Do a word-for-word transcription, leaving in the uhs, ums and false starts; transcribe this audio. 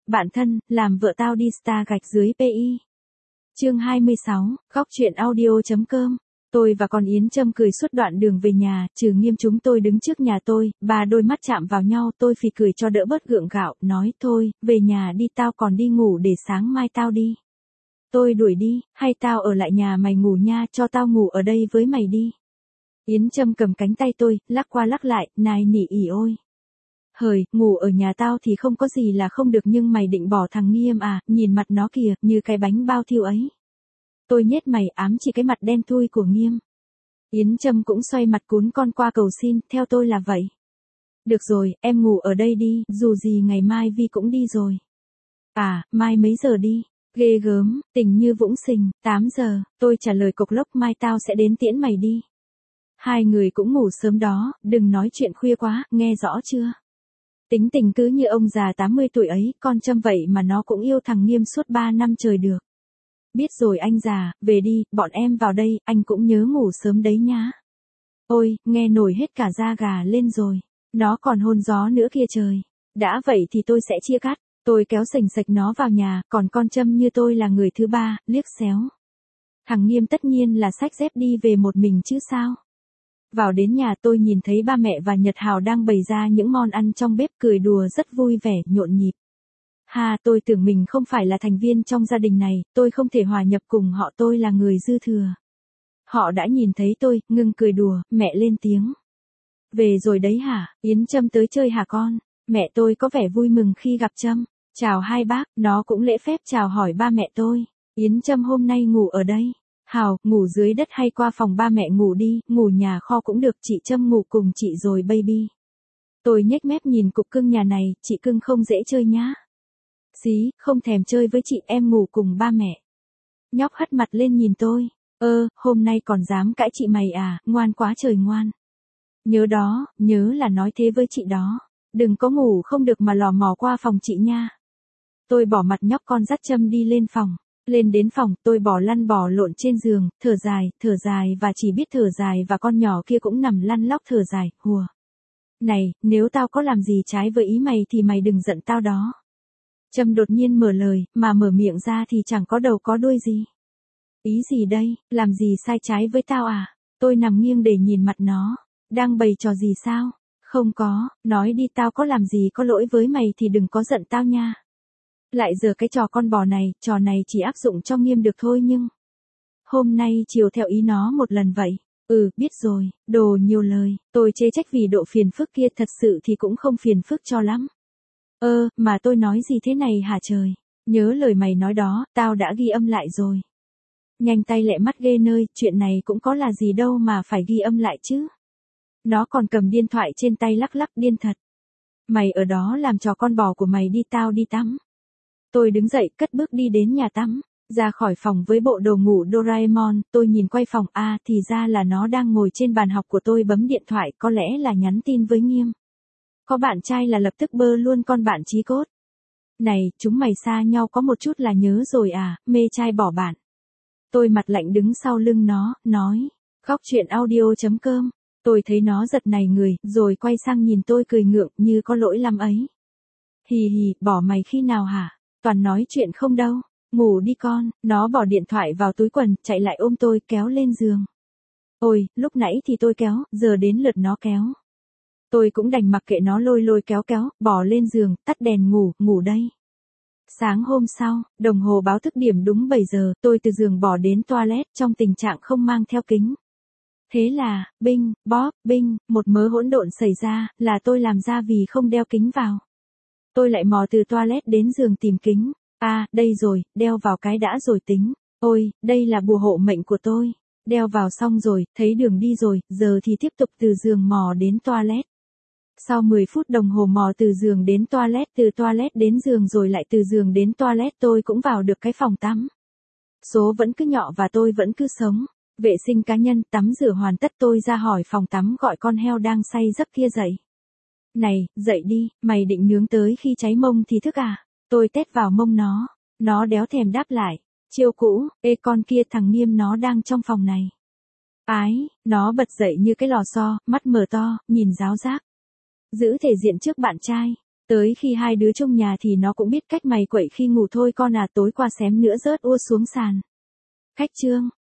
bạn thân, làm vợ tao đi star gạch dưới pi. Chương hai mươi sáu, góc chuyện audio.com. Tôi và con Yến Trâm cười suốt đoạn đường về nhà, trừ Nghiêm chúng tôi đứng trước nhà tôi, ba đôi mắt chạm vào nhau, tôi phì cười cho đỡ bớt gượng gạo, nói thôi, về nhà đi, tao còn đi ngủ để sáng mai tao đi. Tôi đuổi đi, hay tao ở lại nhà mày ngủ nha, cho tao ngủ ở đây với mày đi. Yến Trâm cầm cánh tay tôi, lắc qua lắc lại, nài nỉ ỉ ôi. Hời, ngủ ở nhà tao thì không có gì là không được, nhưng mày định bỏ thằng Nghiêm à, nhìn mặt nó kìa, như cái bánh bao thiêu ấy. Tôi nhếch mày ám chỉ cái mặt đen thui của Nghiêm. Yến Trâm cũng xoay mặt cún con qua cầu xin, theo tôi là vậy. Được rồi, em ngủ ở đây đi, dù gì ngày mai Vi cũng đi rồi. À, mai mấy giờ đi? Ghê gớm, tình như vũng sình, tám giờ, tôi trả lời cộc lốc, mai tao sẽ đến tiễn mày đi. Hai người cũng ngủ sớm đó, đừng nói chuyện khuya quá, nghe rõ chưa? Tính tình cứ như ông già tám mươi tuổi ấy, con Trâm vậy mà nó cũng yêu thằng Nghiêm suốt ba năm trời được. Biết rồi anh già, về đi, bọn em vào đây, anh cũng nhớ ngủ sớm đấy nhá. Ôi, nghe nổi hết cả da gà lên rồi. Nó còn hôn gió nữa kia trời. Đã vậy thì tôi sẽ chia cắt. Tôi kéo sành sạch nó vào nhà, còn con Trâm như tôi là người thứ ba, liếc xéo. Thằng Nghiêm tất nhiên là xách dép đi về một mình chứ sao. Vào đến nhà tôi nhìn thấy ba mẹ và Nhật Hào đang bày ra những món ăn trong bếp, cười đùa rất vui vẻ, nhộn nhịp. Ha, tôi tưởng mình không phải là thành viên trong gia đình này, tôi không thể hòa nhập cùng họ, tôi là người dư thừa. Họ đã nhìn thấy tôi, ngưng cười đùa, mẹ lên tiếng. Về rồi đấy hả, Yến Trâm tới chơi hả con? Mẹ tôi có vẻ vui mừng khi gặp Trâm. Chào hai bác, nó cũng lễ phép chào hỏi ba mẹ tôi. Yến Trâm hôm nay ngủ ở đây. Hào, ngủ dưới đất hay qua phòng ba mẹ ngủ đi, ngủ nhà kho cũng được, chị Trâm ngủ cùng chị rồi baby. Tôi nhếch mép nhìn cục cưng nhà này, chị cưng không dễ chơi nhá. Xí, không thèm chơi với chị, em ngủ cùng ba mẹ. Nhóc hất mặt lên nhìn tôi. Ơ, hôm nay còn dám cãi chị mày à, ngoan quá trời ngoan. Nhớ đó, nhớ là nói thế với chị đó. Đừng có ngủ không được mà lò mò qua phòng chị nha. Tôi bỏ mặt nhóc con dắt Trâm đi lên phòng. Lên đến phòng, tôi bỏ lăn bò lộn trên giường, thở dài, thở dài và chỉ biết thở dài, và con nhỏ kia cũng nằm lăn lóc thở dài, hùa. Này, nếu tao có làm gì trái với ý mày thì mày đừng giận tao đó. Trâm đột nhiên mở lời, mà mở miệng ra thì chẳng có đầu có đuôi gì. Ý gì đây, làm gì sai trái với tao à? Tôi nằm nghiêng để nhìn mặt nó. Đang bày trò gì sao? Không có, nói đi, tao có làm gì có lỗi với mày thì đừng có giận tao nha. Lại giờ cái trò con bò này, trò này chỉ áp dụng cho Nghiêm được thôi nhưng... Hôm nay chiều theo ý nó một lần vậy. Ừ, biết rồi, đồ nhiều lời, tôi chê trách vì độ phiền phức kia, thật sự thì cũng không phiền phức cho lắm. Ơ, mà tôi nói gì thế này hả trời? Nhớ lời mày nói đó, tao đã ghi âm lại rồi. Nhanh tay lẹ mắt ghê nơi, chuyện này cũng có là gì đâu mà phải ghi âm lại chứ. Nó còn cầm điện thoại trên tay lắc lắc, điên thật. Mày ở đó làm trò con bò của mày đi, tao đi tắm. Tôi đứng dậy, cất bước đi đến nhà tắm. Ra khỏi phòng với bộ đồ ngủ Doraemon, tôi nhìn quay phòng, à thì ra là nó đang ngồi trên bàn học của tôi bấm điện thoại, có lẽ là nhắn tin với Nghiêm. Có bạn trai là lập tức bơ luôn con bạn chí cốt. Này, chúng mày xa nhau có một chút là nhớ rồi à, mê trai bỏ bạn. Tôi mặt lạnh đứng sau lưng nó, nói, góc chuyện audio.com. Tôi thấy nó giật nảy người, rồi quay sang nhìn tôi cười ngượng, như có lỗi lắm ấy. Hì hì, bỏ mày khi nào hả? Toàn nói chuyện không đâu. Ngủ đi con. Nó bỏ điện thoại vào túi quần, chạy lại ôm tôi, kéo lên giường. Ôi, lúc nãy thì tôi kéo, giờ đến lượt nó kéo. Tôi cũng đành mặc kệ nó lôi lôi kéo kéo, bỏ lên giường, tắt đèn ngủ, ngủ đây. Sáng hôm sau, đồng hồ báo thức điểm đúng bảy giờ, tôi từ giường bỏ đến toilet trong tình trạng không mang theo kính. Thế là, binh, bóp, binh, một mớ hỗn độn xảy ra, là tôi làm ra vì không đeo kính vào. Tôi lại mò từ toilet đến giường tìm kính. À, đây rồi, đeo vào cái đã rồi tính. Ôi, đây là bùa hộ mệnh của tôi. Đeo vào xong rồi, thấy đường đi rồi, giờ thì tiếp tục từ giường mò đến toilet. Sau mười phút đồng hồ mò từ giường đến toilet, từ toilet đến giường rồi lại từ giường đến toilet, tôi cũng vào được cái phòng tắm. Số vẫn cứ nhọ và tôi vẫn cứ sống. Vệ sinh cá nhân, tắm rửa hoàn tất, tôi ra hỏi phòng tắm gọi con heo đang say giấc kia dậy. Này, dậy đi, mày định nướng tới khi cháy mông thì thức à? Tôi tét vào mông nó. Nó đéo thèm đáp lại. Chiêu cũ, ê con kia, thằng Nghiêm nó đang trong phòng này. Ái, nó bật dậy như cái lò xo, mắt mở to, nhìn ráo rác. Giữ thể diện trước bạn trai. Tới khi hai đứa trong nhà thì nó cũng biết cách mày quậy khi ngủ thôi con à, tối qua xém nữa rớt ua xuống sàn. Khách trương,